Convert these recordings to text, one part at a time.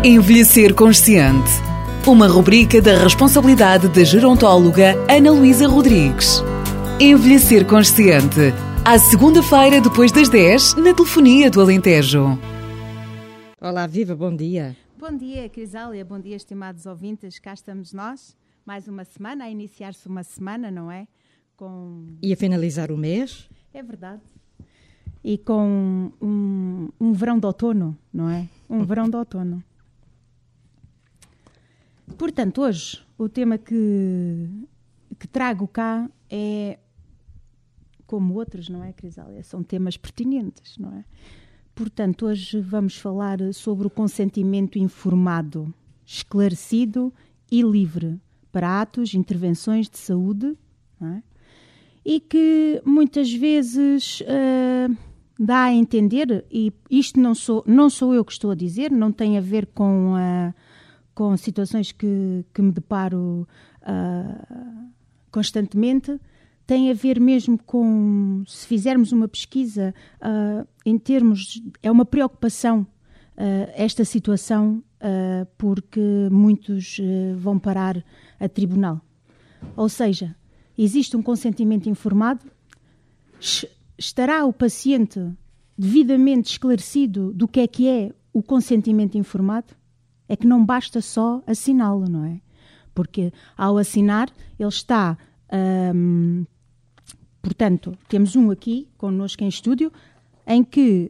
Envelhecer Consciente. Uma rubrica da responsabilidade da gerontóloga Ana Luísa Rodrigues. Envelhecer Consciente. À segunda-feira, depois das 10, na Telefonia do Alentejo. Olá, viva, bom dia. Bom dia, Crisália, bom dia, estimados ouvintes. Cá estamos nós, mais uma semana, a iniciar-se uma semana, não é? E a finalizar o mês. É verdade. E com um verão de outono, não é? Um verão de outono. Portanto, hoje, o tema que trago cá é, como outros, não é, Crisália? São temas pertinentes, não é? Portanto, hoje vamos falar sobre o consentimento informado, esclarecido e livre para atos, intervenções de saúde, não é? E que muitas vezes dá a entender, e isto não sou eu que estou a dizer, não tem a ver com situações que me deparo constantemente, tem a ver mesmo com, se fizermos uma pesquisa, em termos, é uma preocupação esta situação, porque muitos vão parar a tribunal. Ou seja, existe um consentimento informado, estará o paciente devidamente esclarecido do que é o consentimento informado? É que não basta só assiná-lo, não é? Porque ao assinar, ele está... portanto, temos um aqui, connosco em estúdio, em que,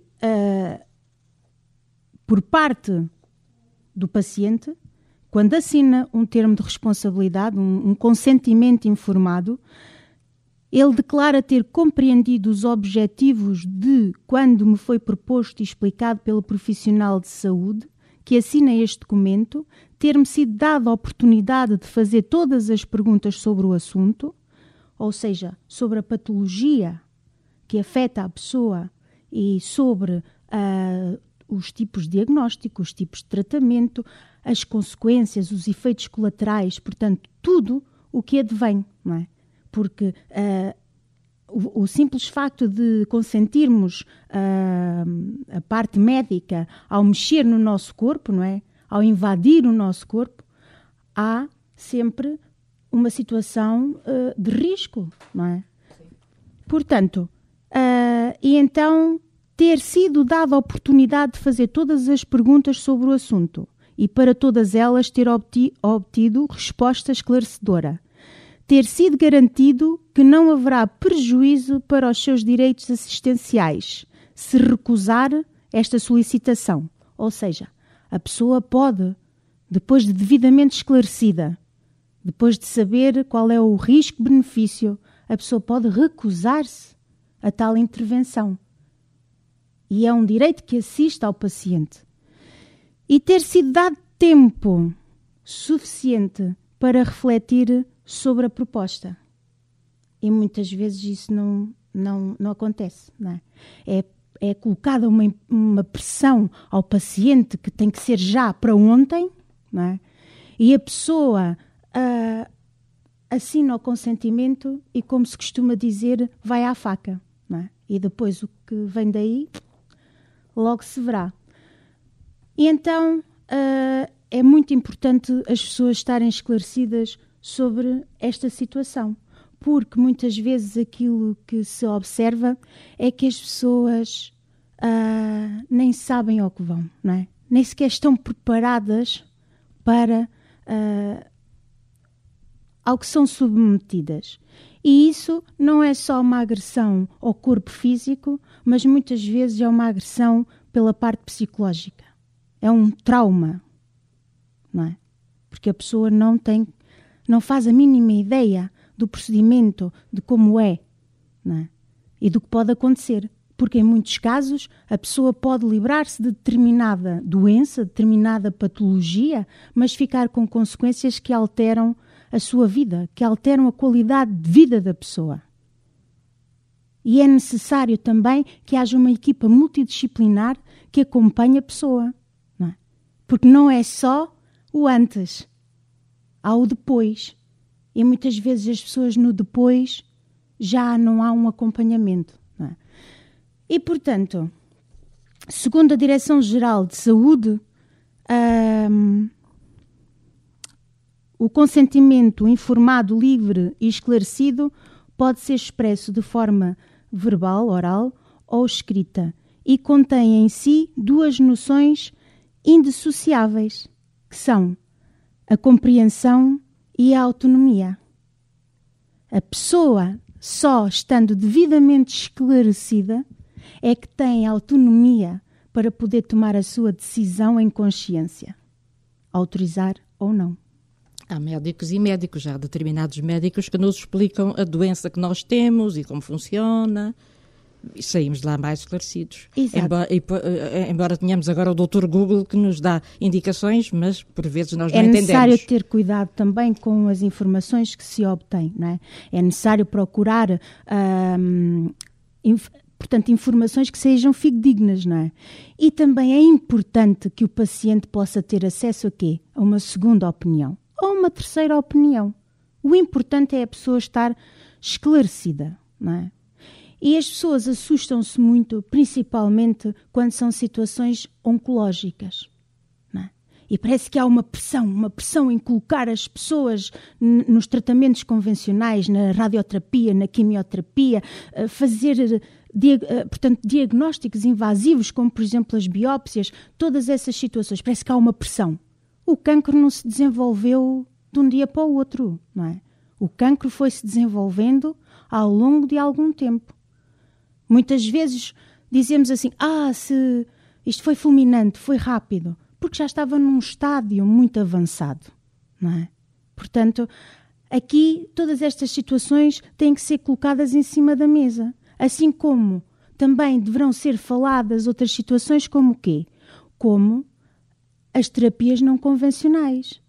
por parte do paciente, quando assina um termo de responsabilidade, um consentimento informado, ele declara ter compreendido os objetivos de, quando me foi proposto e explicado pelo profissional de saúde, que assina este documento, ter-me sido dada a oportunidade de fazer todas as perguntas sobre o assunto, ou seja, sobre a patologia que afeta a pessoa e sobre os tipos de diagnóstico, os tipos de tratamento, as consequências, os efeitos colaterais, portanto, tudo o que advém, não é? Porque o simples facto de consentirmos a parte médica ao mexer no nosso corpo, não é? Ao invadir o nosso corpo, há sempre uma situação de risco, não é? Sim. Portanto, e então ter sido dada a oportunidade de fazer todas as perguntas sobre o assunto e para todas elas ter obtido resposta esclarecedora. Ter sido garantido que não haverá prejuízo para os seus direitos assistenciais se recusar esta solicitação. Ou seja, a pessoa pode, depois de devidamente esclarecida, depois de saber qual é o risco-benefício, a pessoa pode recusar-se a tal intervenção. E é um direito que assiste ao paciente. E ter sido dado tempo suficiente para refletir sobre a proposta. E muitas vezes isso não acontece, não é? É colocada uma pressão ao paciente que tem que ser já para ontem, não é? E a pessoa assina o consentimento e, como se costuma dizer, vai à faca, não é? E depois o que vem daí, logo se verá. E então é muito importante as pessoas estarem esclarecidas sobre esta situação, porque muitas vezes aquilo que se observa é que as pessoas nem sabem ao que vão, não é? Nem sequer estão preparadas para ao que são submetidas. E isso não é só uma agressão ao corpo físico, mas muitas vezes é uma agressão pela parte psicológica. É um trauma, não é? Porque a pessoa não faz a mínima ideia do procedimento, de como é, não é? E do que pode acontecer. Porque em muitos casos a pessoa pode livrar-se de determinada doença, determinada patologia, mas ficar com consequências que alteram a sua vida, que alteram a qualidade de vida da pessoa. E é necessário também que haja uma equipa multidisciplinar que acompanhe a pessoa, não é? Porque não é só o antes, há o depois. E muitas vezes as pessoas no depois já não há um acompanhamento, não é? E, portanto, segundo a Direção-Geral de Saúde, O consentimento informado, livre e esclarecido pode ser expresso de forma verbal, oral ou escrita e contém em si duas noções indissociáveis, que são a compreensão e a autonomia. A pessoa, só estando devidamente esclarecida, é que tem autonomia para poder tomar a sua decisão em consciência, autorizar ou não. Há médicos e médicos, já determinados médicos que nos explicam a doença que nós temos e como funciona. E saímos de lá mais esclarecidos. Embora tenhamos agora o Dr. Google que nos dá indicações, mas por vezes nós não entendemos. É necessário ter cuidado também com as informações que se obtêm, não é? É necessário procurar, portanto, informações que sejam fidedignas, não é? E também é importante que o paciente possa ter acesso a quê? A uma segunda opinião ou uma terceira opinião. O importante é a pessoa estar esclarecida, não é? E as pessoas assustam-se muito, principalmente quando são situações oncológicas, não é? E parece que há uma pressão em colocar as pessoas nos tratamentos convencionais, na radioterapia, na quimioterapia, fazer, portanto, diagnósticos invasivos, como, por exemplo, as biópsias, todas essas situações. Parece que há uma pressão. O cancro não se desenvolveu de um dia para o outro, não é? O cancro foi-se desenvolvendo ao longo de algum tempo. Muitas vezes dizemos assim, se isto foi fulminante, foi rápido, porque já estava num estádio muito avançado, não é? Portanto, aqui todas estas situações têm que ser colocadas em cima da mesa, assim como também deverão ser faladas outras situações como o quê? Como as terapias não convencionais.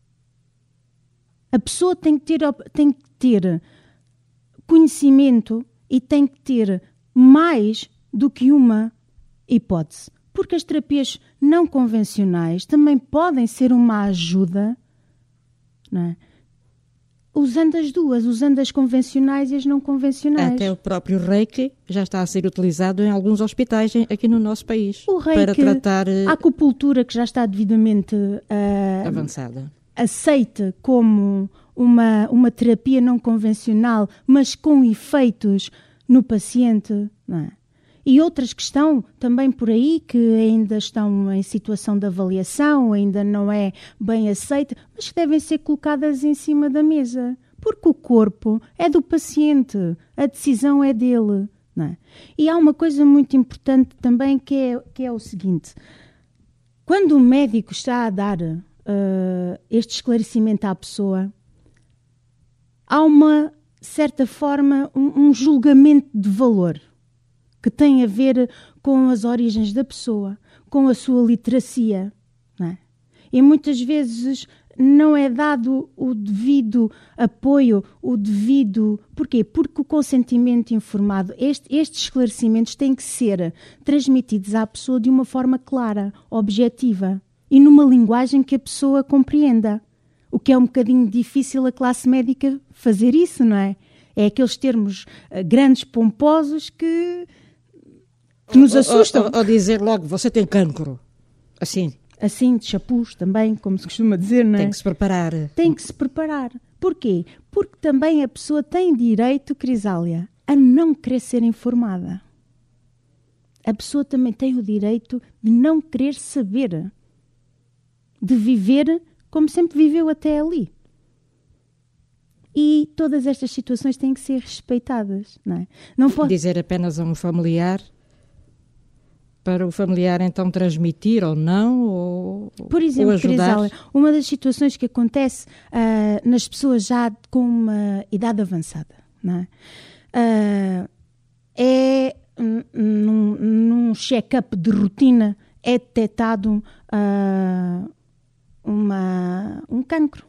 A pessoa tem que ter conhecimento e tem que ter mais do que uma hipótese. Porque as terapias não convencionais também podem ser uma ajuda, não é? Usando as duas, usando as convencionais e as não convencionais. Até o próprio Reiki já está a ser utilizado em alguns hospitais aqui no nosso país. O Reiki, para tratar a acupuntura, que já está devidamente avançada, aceita como uma terapia não convencional, mas com efeitos no paciente, não é? E outras que estão também por aí, que ainda estão em situação de avaliação, ainda não é bem aceita, mas que devem ser colocadas em cima da mesa. Porque o corpo é do paciente, a decisão é dele, não é? E há uma coisa muito importante também que é o seguinte. Quando o médico está a dar este esclarecimento à pessoa, há uma certa forma, um julgamento de valor que tem a ver com as origens da pessoa, com a sua literacia, não é? E muitas vezes não é dado o devido apoio, Porquê? Porque o consentimento informado, estes esclarecimentos têm que ser transmitidos à pessoa de uma forma clara, objetiva e numa linguagem que a pessoa compreenda. O que é um bocadinho difícil a classe médica fazer isso, não é? É aqueles termos grandes, pomposos que nos assustam. Ou dizer logo, você tem cancro. Assim. Assim, de chapuz também, como se costuma dizer, não é? Tem que se preparar. Tem que se preparar. Porquê? Porque também a pessoa tem direito, Crisália, a não querer ser informada. A pessoa também tem o direito de não querer saber. De viver como sempre viveu até ali. E todas estas situações têm que ser respeitadas, não é? Não pode dizer apenas a um familiar, para o familiar então transmitir ou não, ou por exemplo, ou ajudar. Crisália, uma das situações que acontece nas pessoas já com uma idade avançada, não é? Num check-up de rotina é detectado um cancro.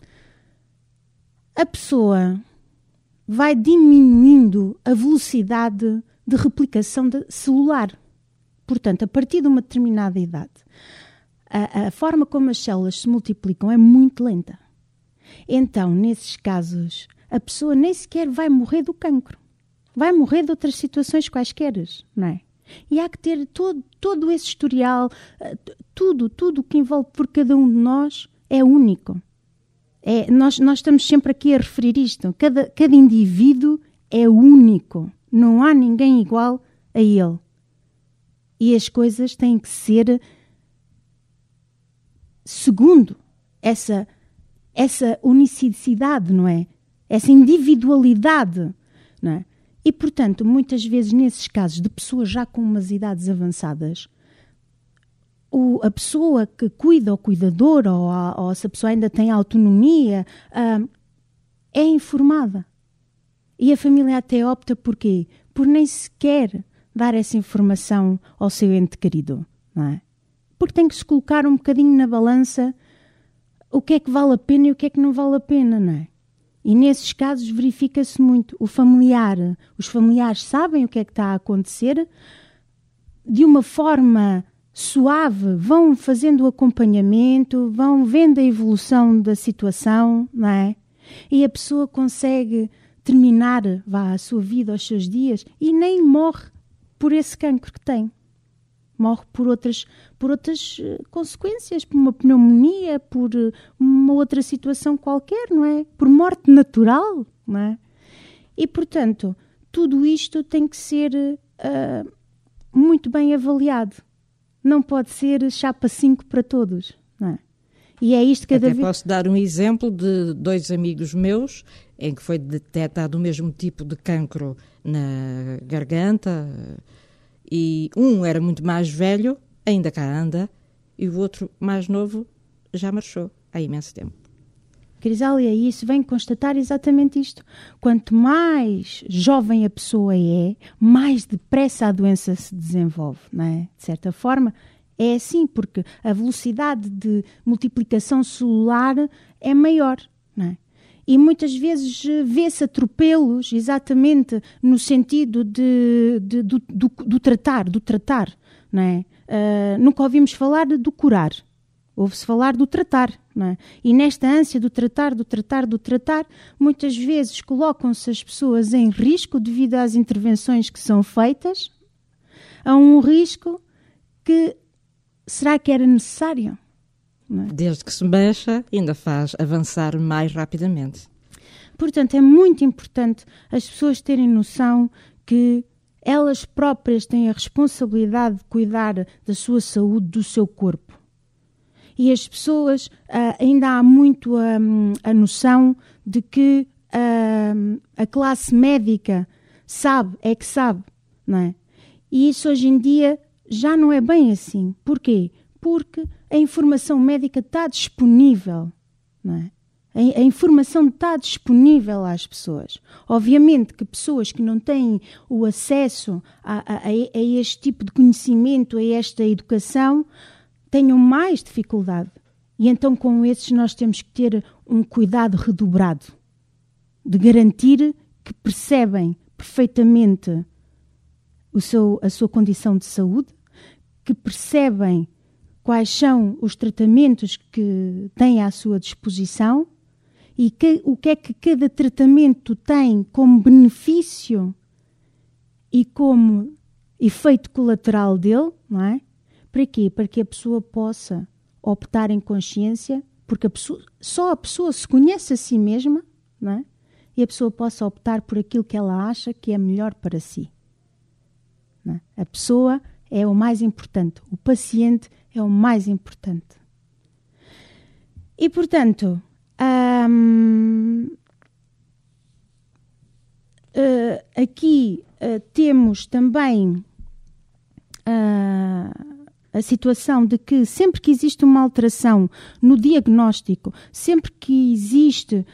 A pessoa vai diminuindo a velocidade de replicação celular. Portanto, a partir de uma determinada idade, a forma como as células se multiplicam é muito lenta. Então, nesses casos, a pessoa nem sequer vai morrer do cancro. Vai morrer de outras situações quaisquer, não é? E há que ter todo esse historial, tudo o que envolve por cada um de nós é único. Nós estamos sempre aqui a referir isto. Cada indivíduo é único. Não há ninguém igual a ele. E as coisas têm que ser segundo essa unicidade, não é? Essa individualidade, não é? E, portanto, muitas vezes, nesses casos de pessoas já com umas idades avançadas, a pessoa que cuida, ou cuidador, ou se a pessoa ainda tem autonomia, é informada. E a família até opta por quê? Por nem sequer dar essa informação ao seu ente querido, não é? Porque tem que se colocar um bocadinho na balança o que é que vale a pena e o que é que não vale a pena, não é? E nesses casos verifica-se muito. Os familiares sabem o que é que está a acontecer, de uma forma suave, vão fazendo o acompanhamento, vão vendo a evolução da situação, não é? E a pessoa consegue terminar a sua vida, os seus dias, e nem morre por esse cancro que tem. Morre por outras consequências, por uma pneumonia, por uma outra situação qualquer, não é? Por morte natural, não é? E, portanto, tudo isto tem que ser muito bem avaliado. Não pode ser chapa 5 para todos, não é? E é isto cada vez... Posso dar um exemplo de 2 amigos meus em que foi detectado o mesmo tipo de cancro na garganta, e um era muito mais velho, ainda cá anda, e o outro mais novo já marchou há imenso tempo. Crisália, isso vem constatar exatamente isto. Quanto mais jovem a pessoa é, mais depressa a doença se desenvolve, não é? De certa forma, é assim, porque a velocidade de multiplicação celular é maior, não é? E muitas vezes vê-se atropelos exatamente no sentido do tratar, não é? Nunca ouvimos falar do curar. Ouve-se falar do tratar, não é? E nesta ânsia do tratar, muitas vezes colocam-se as pessoas em risco devido às intervenções que são feitas, a um risco que será que era necessário? Não é? Desde que se mexa, ainda faz avançar mais rapidamente. Portanto, é muito importante as pessoas terem noção que elas próprias têm a responsabilidade de cuidar da sua saúde, do seu corpo. E as pessoas, ainda há muito a noção de que a classe médica sabe, não é? E isso hoje em dia já não é bem assim. Porquê? Porque a informação médica está disponível, não é? A informação está disponível às pessoas. Obviamente que pessoas que não têm o acesso a este tipo de conhecimento, a esta educação, tenham mais dificuldade. E então com esses nós temos que ter um cuidado redobrado de garantir que percebem perfeitamente a sua condição de saúde, que percebem quais são os tratamentos que têm à sua disposição e o que é que cada tratamento tem como benefício e como efeito colateral dele, não é? Para quê? Para que a pessoa possa optar em consciência, porque só a pessoa se conhece a si mesma, não é? E a pessoa possa optar por aquilo que ela acha que é melhor para si. Não é? A pessoa é o mais importante, o paciente é o mais importante. E, portanto, aqui temos também a situação de que sempre que existe uma alteração no diagnóstico, sempre que existe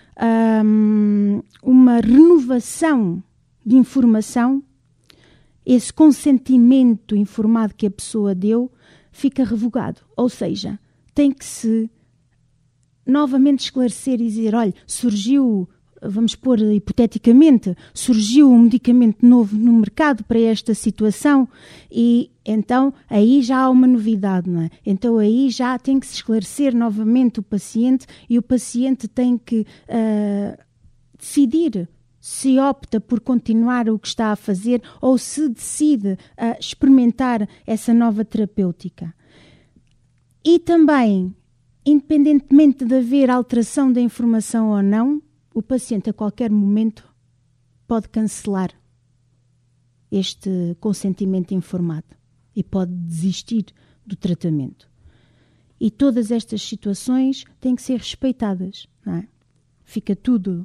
uma renovação de informação, esse consentimento informado que a pessoa deu fica revogado. Ou seja, tem que se novamente esclarecer e dizer, olha, surgiu, vamos pôr hipoteticamente, surgiu um medicamento novo no mercado para esta situação e então aí já há uma novidade, não é? Então aí já tem que se esclarecer novamente o paciente e o paciente tem que decidir se opta por continuar o que está a fazer ou se decide experimentar essa nova terapêutica. E também, independentemente de haver alteração da informação ou não, o paciente a qualquer momento pode cancelar este consentimento informado e pode desistir do tratamento. E todas estas situações têm que ser respeitadas, não é? Fica tudo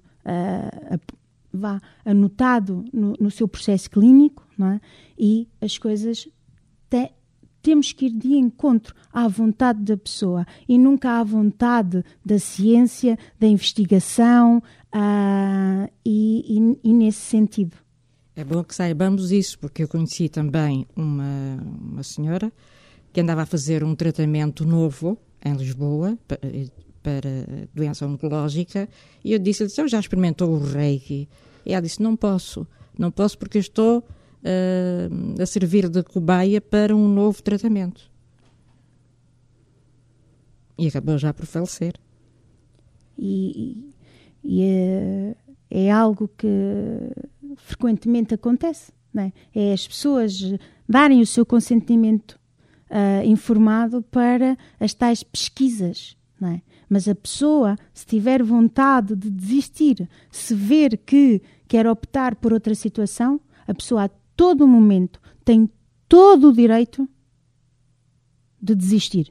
anotado no seu processo clínico, não é? E as coisas temos que ir de encontro à vontade da pessoa e nunca à vontade da ciência, da investigação e nesse sentido. É bom que saibamos isso, porque eu conheci também uma senhora que andava a fazer um tratamento novo em Lisboa para doença oncológica e eu disse-lhe, eu já experimentou o Reiki? E ela disse, não posso porque eu estou a servir de cobaia para um novo tratamento. E acabou já por falecer. E é algo que frequentemente acontece, não é? É as pessoas darem o seu consentimento informado para as tais pesquisas, não é? Mas a pessoa, se tiver vontade de desistir, se ver que quer optar por outra situação, a pessoa a todo momento tem todo o direito de desistir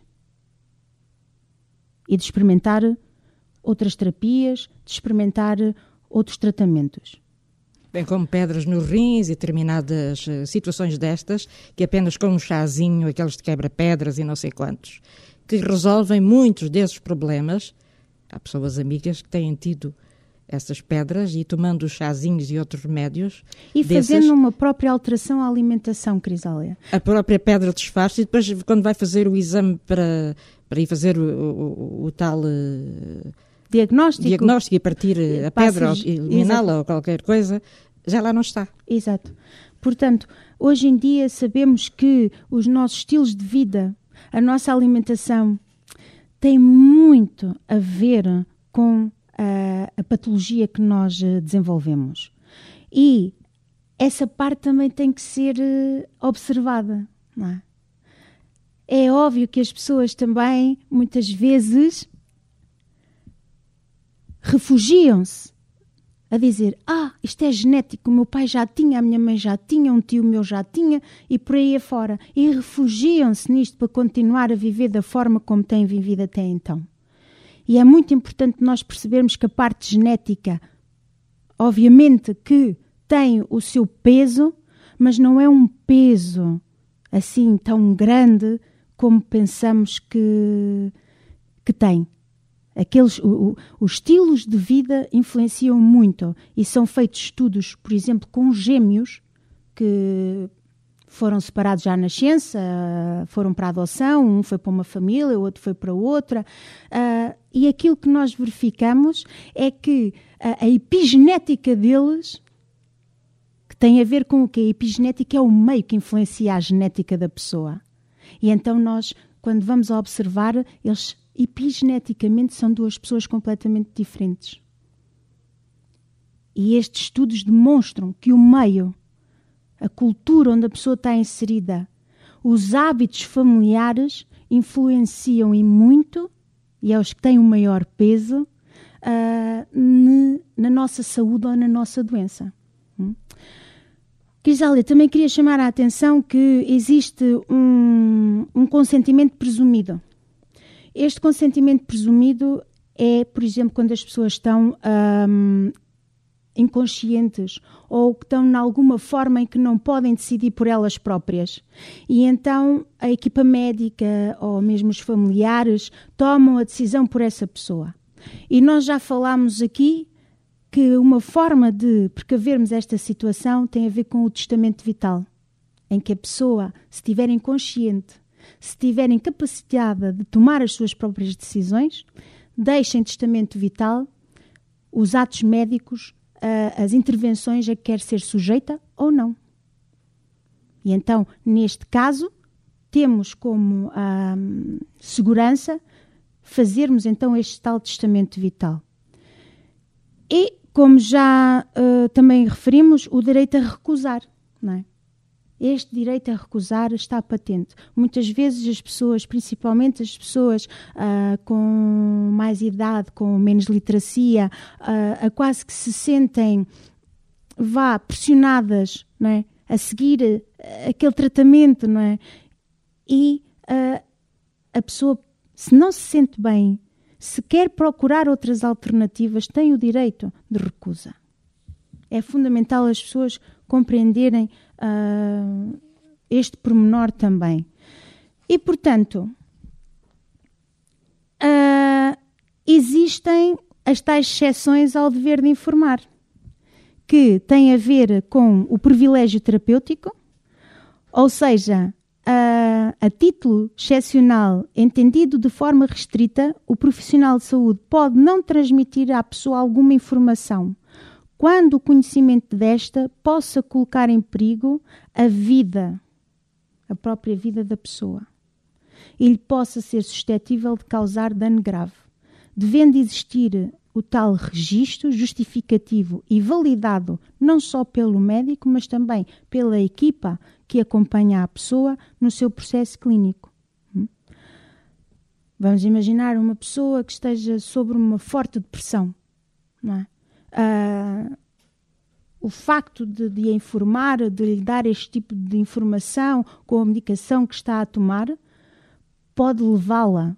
e de experimentar outras terapias, de experimentar outros tratamentos. Bem como pedras nos rins e determinadas situações destas, que apenas com um chazinho, aqueles de quebra-pedras e não sei quantos, que resolvem muitos desses problemas. Há pessoas amigas que têm tido essas pedras e tomando os chazinhos e outros remédios. E fazendo uma própria alteração à alimentação, Crisália. A própria pedra desfaz-se e depois, quando vai fazer o exame para ir fazer o tal diagnóstico e partir a pedra ou eliminá-la ou qualquer coisa, já lá não está. Exato. Portanto, hoje em dia sabemos que os nossos estilos de vida, a nossa alimentação, tem muito a ver com a patologia que nós desenvolvemos. E essa parte também tem que ser observada, não é? É óbvio que as pessoas também, muitas vezes, refugiam-se a dizer, isto é genético, o meu pai já tinha, a minha mãe já tinha, um tio meu já tinha, e por aí afora. E refugiam-se nisto para continuar a viver da forma como têm vivido até então. E é muito importante nós percebermos que a parte genética, obviamente que tem o seu peso, mas não é um peso assim tão grande como pensamos que tem. Os estilos de vida influenciam muito e são feitos estudos, por exemplo, com gêmeos que foram separados já à nascença, foram para a adoção, um foi para uma família, o outro foi para outra, e aquilo que nós verificamos é que a epigenética deles, que tem a ver com o que a epigenética é o meio que influencia a genética da pessoa. E então nós, quando vamos a observar, eles epigeneticamente são duas pessoas completamente diferentes. E estes estudos demonstram que o meio, a cultura onde a pessoa está inserida, os hábitos familiares influenciam e muito, e é os que têm o maior peso, na nossa saúde ou na nossa doença. Crisália, também queria chamar a atenção que existe um consentimento presumido. Este consentimento presumido é, por exemplo, quando as pessoas estão inconscientes ou que estão em alguma forma em que não podem decidir por elas próprias. E então a equipa médica ou mesmo os familiares tomam a decisão por essa pessoa. E nós já falámos aqui que uma forma de precavermos esta situação tem a ver com o testamento vital, em que a pessoa, se estiver inconsciente, se estiver incapacitada de tomar as suas próprias decisões, deixa em testamento vital os atos médicos, as intervenções a que quer ser sujeita ou não. E então, neste caso, temos como segurança fazermos então este tal testamento vital. E Como já também referimos, o direito a recusar, não é? Este direito a recusar está patente. Muitas vezes as pessoas, principalmente as pessoas com mais idade, com menos literacia, quase que se sentem pressionadas, não é? A seguir aquele tratamento, não é? E a pessoa, se não se sente bem, se quer procurar outras alternativas, tem o direito de recusa. É fundamental as pessoas compreenderem este pormenor também. E, portanto, existem as tais exceções ao dever de informar, que têm a ver com o privilégio terapêutico, ou seja, a título excepcional, entendido de forma restrita, o profissional de saúde pode não transmitir à pessoa alguma informação quando o conhecimento desta possa colocar em perigo a própria vida da pessoa, e lhe possa ser suscetível de causar dano grave, devendo existir o tal registro justificativo e validado não só pelo médico, mas também pela equipa que acompanha a pessoa no seu processo clínico. Vamos imaginar uma pessoa que esteja sobre uma forte depressão, não é? O facto de a informar, de lhe dar este tipo de informação com a medicação que está a tomar, pode levá-la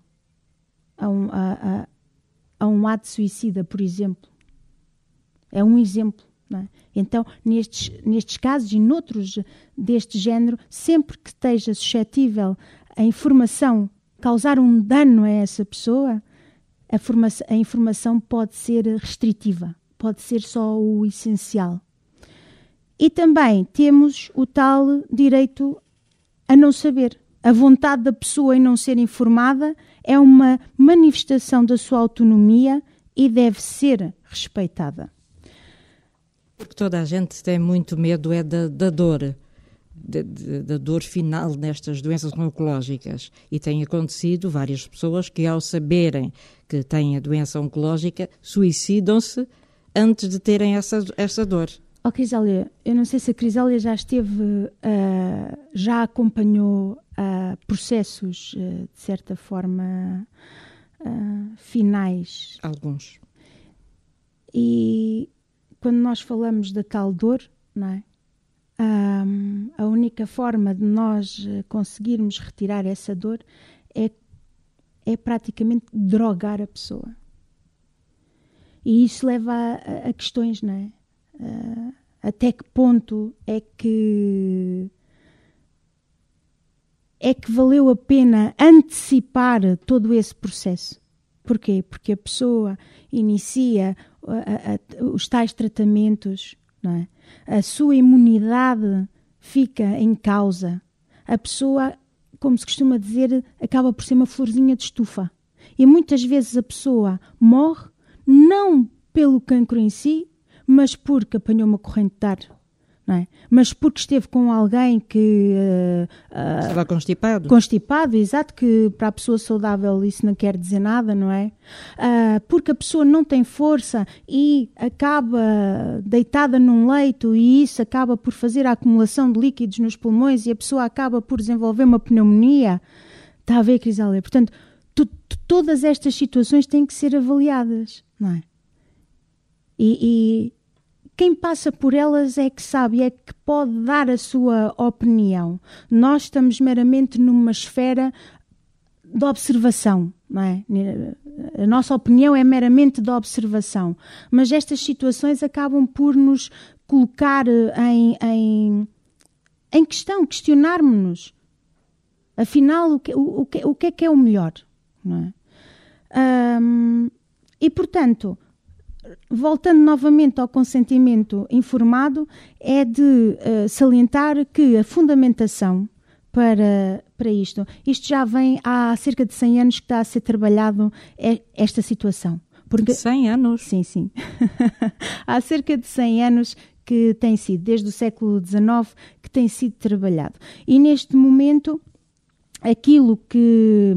a um ato suicida, por exemplo. É um exemplo, não é? Então, nestes casos e noutros deste género, sempre que esteja suscetível a informação causar um dano a essa pessoa, a informação pode ser restritiva, pode ser só o essencial. E também temos o tal direito a não saber. A vontade da pessoa em não ser informada é uma manifestação da sua autonomia e deve ser respeitada. Porque toda a gente tem muito medo da dor, da dor final nestas doenças oncológicas. E tem acontecido várias pessoas que, ao saberem que têm a doença oncológica, suicidam-se antes de terem essa dor. Oh, Crisália, eu não sei se a Crisália já esteve, já acompanhou processos, de certa forma, finais. Alguns. E quando nós falamos da tal dor, não é? A única forma de nós conseguirmos retirar essa dor é praticamente drogar a pessoa. E isso leva a questões, não é? Até que ponto é que valeu a pena antecipar todo esse processo? Porquê? Porque a pessoa inicia os tais tratamentos, não é? A sua imunidade fica em causa. A pessoa, como se costuma dizer, acaba por ser uma florzinha de estufa. E muitas vezes a pessoa morre não pelo cancro em si, mas porque apanhou uma corrente de ar, não é? Mas porque esteve com alguém que... estava constipado. Constipado, exato, que para a pessoa saudável isso não quer dizer nada, não é? Porque a pessoa não tem força e acaba deitada num leito e isso acaba por fazer a acumulação de líquidos nos pulmões e a pessoa acaba por desenvolver uma pneumonia. Está a ver, Crisália? Portanto, todas estas situações têm que ser avaliadas, não é? E quem passa por elas é que sabe, é que pode dar a sua opinião. Nós estamos meramente numa esfera de observação, não é? A nossa opinião é meramente de observação. Mas estas situações acabam por nos colocar em questão, questionarmos-nos. Afinal, o que é o melhor? Não é? E, portanto, voltando novamente ao consentimento informado, é de salientar que a fundamentação para isto já vem há cerca de 100 anos que está a ser trabalhado esta situação. Porque, 100 anos? Sim. Há cerca de 100 anos que tem sido, desde o século XIX, que tem sido trabalhado. E neste momento, aquilo que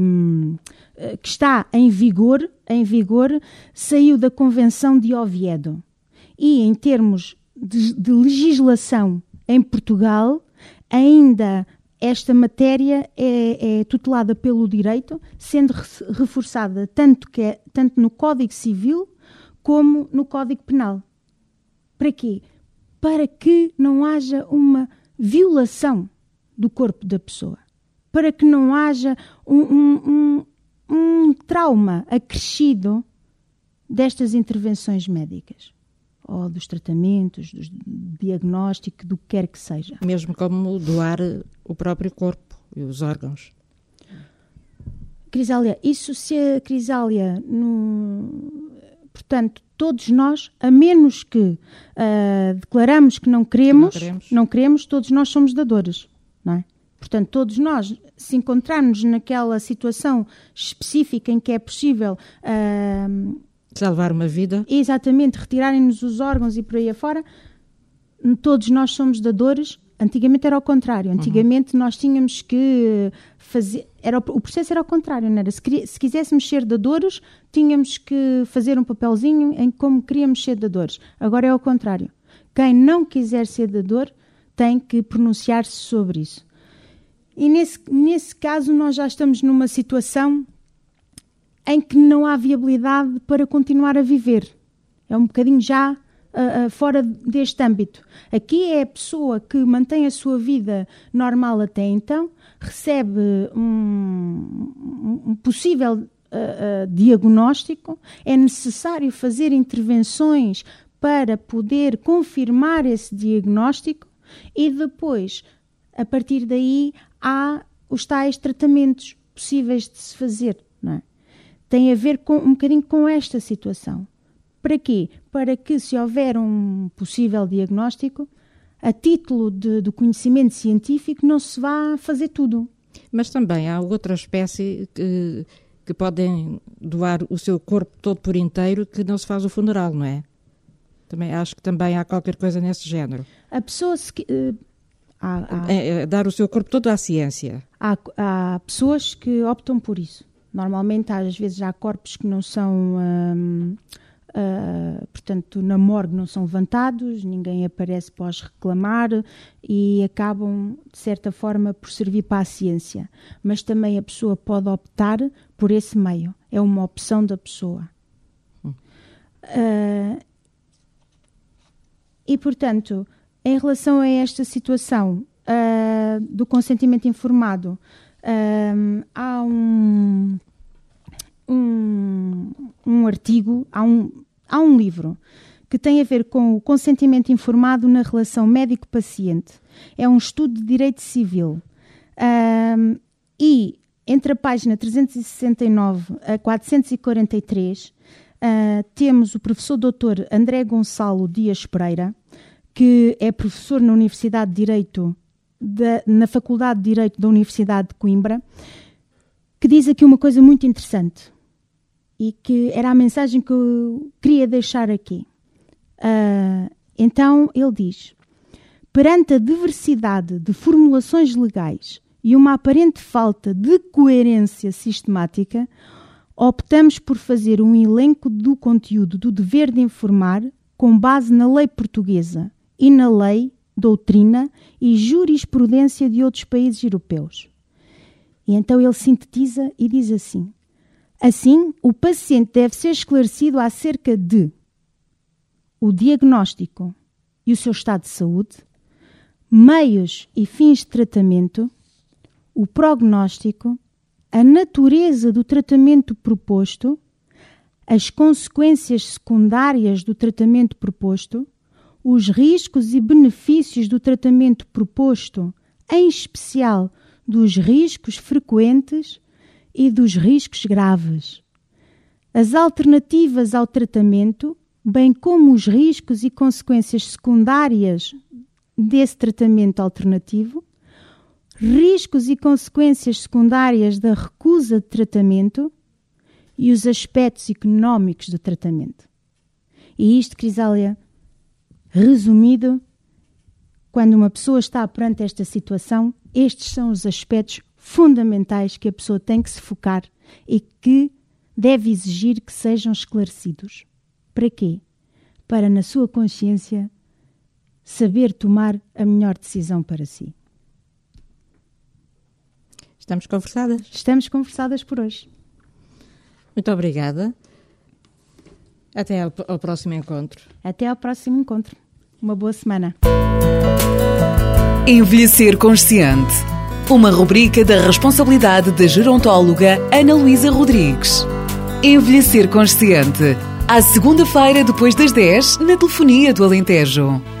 está em vigor, saiu da Convenção de Oviedo. e em termos de legislação em Portugal, ainda esta matéria é tutelada pelo direito, sendo reforçada tanto no Código Civil como no Código Penal. Para quê? Para que não haja uma violação do corpo da pessoa. Para que não haja um trauma acrescido destas intervenções médicas. Ou dos tratamentos, do diagnóstico, do que quer que seja. Mesmo como doar o próprio corpo e os órgãos. Crisália, isso se a Crisália... Portanto, todos nós, a menos que declaramos que não queremos, todos nós somos dadores, não é? Portanto, todos nós, se encontrarmos naquela situação específica em que é possível... salvar uma vida. Exatamente, retirarem-nos os órgãos e por aí afora, todos nós somos dadores. Antigamente era ao contrário. Antigamente nós tínhamos que fazer... o processo era ao contrário, não era? Se quiséssemos ser dadores, tínhamos que fazer um papelzinho em como queríamos ser dadores. Agora é ao contrário. Quem não quiser ser dador tem que pronunciar-se sobre isso. E nesse caso nós já estamos numa situação em que não há viabilidade para continuar a viver. É um bocadinho já fora deste âmbito. Aqui é a pessoa que mantém a sua vida normal até então, recebe um possível diagnóstico, é necessário fazer intervenções para poder confirmar esse diagnóstico e depois, a partir daí, há os tais tratamentos possíveis de se fazer, não é? Tem a ver um bocadinho com esta situação. Para quê? Para que, se houver um possível diagnóstico, a título do conhecimento científico, não se vá fazer tudo. Mas também há outra espécie que podem doar o seu corpo todo por inteiro, que não se faz o funeral, não é? Também acho que também há qualquer coisa nesse género. A pessoa... dar o seu corpo todo à ciência. Há pessoas que optam por isso. Normalmente, às vezes, há corpos que não são, portanto, na morgue não são levantados, ninguém aparece pós reclamar e acabam, de certa forma, por servir para a ciência. Mas também a pessoa pode optar por esse meio. É uma opção da pessoa. E, portanto, em relação a esta situação do consentimento informado, há um artigo, há um livro que tem a ver com o consentimento informado na relação médico-paciente. É um estudo de direito civil. E entre a página 369 a 443 temos o professor Dr. André Gonçalo Dias Pereira, que é professor na Universidade de Direito, na Faculdade de Direito da Universidade de Coimbra, que diz aqui uma coisa muito interessante e que era a mensagem que eu queria deixar aqui. Então, ele diz: perante a diversidade de formulações legais e uma aparente falta de coerência sistemática, optamos por fazer um elenco do conteúdo do dever de informar com base na lei portuguesa e na lei, doutrina e jurisprudência de outros países europeus. E então ele sintetiza e diz assim: assim, o paciente deve ser esclarecido acerca de o diagnóstico e o seu estado de saúde, meios e fins de tratamento, o prognóstico, a natureza do tratamento proposto, as consequências secundárias do tratamento proposto, os riscos e benefícios do tratamento proposto, em especial dos riscos frequentes e dos riscos graves, as alternativas ao tratamento, bem como os riscos e consequências secundárias desse tratamento alternativo, riscos e consequências secundárias da recusa de tratamento e os aspectos económicos do tratamento. E isto, Crisália, resumido, quando uma pessoa está perante esta situação, estes são os aspectos fundamentais que a pessoa tem que se focar e que deve exigir que sejam esclarecidos. Para quê? para, na sua consciência, saber tomar a melhor decisão para si. Estamos conversadas? Estamos conversadas por hoje. Muito obrigada. Até ao próximo encontro. Até ao próximo encontro. Uma boa semana. Envelhecer Consciente. Uma rubrica da responsabilidade da gerontóloga Ana Luísa Rodrigues. Envelhecer Consciente. À segunda-feira, depois das 10, na Telefonia do Alentejo.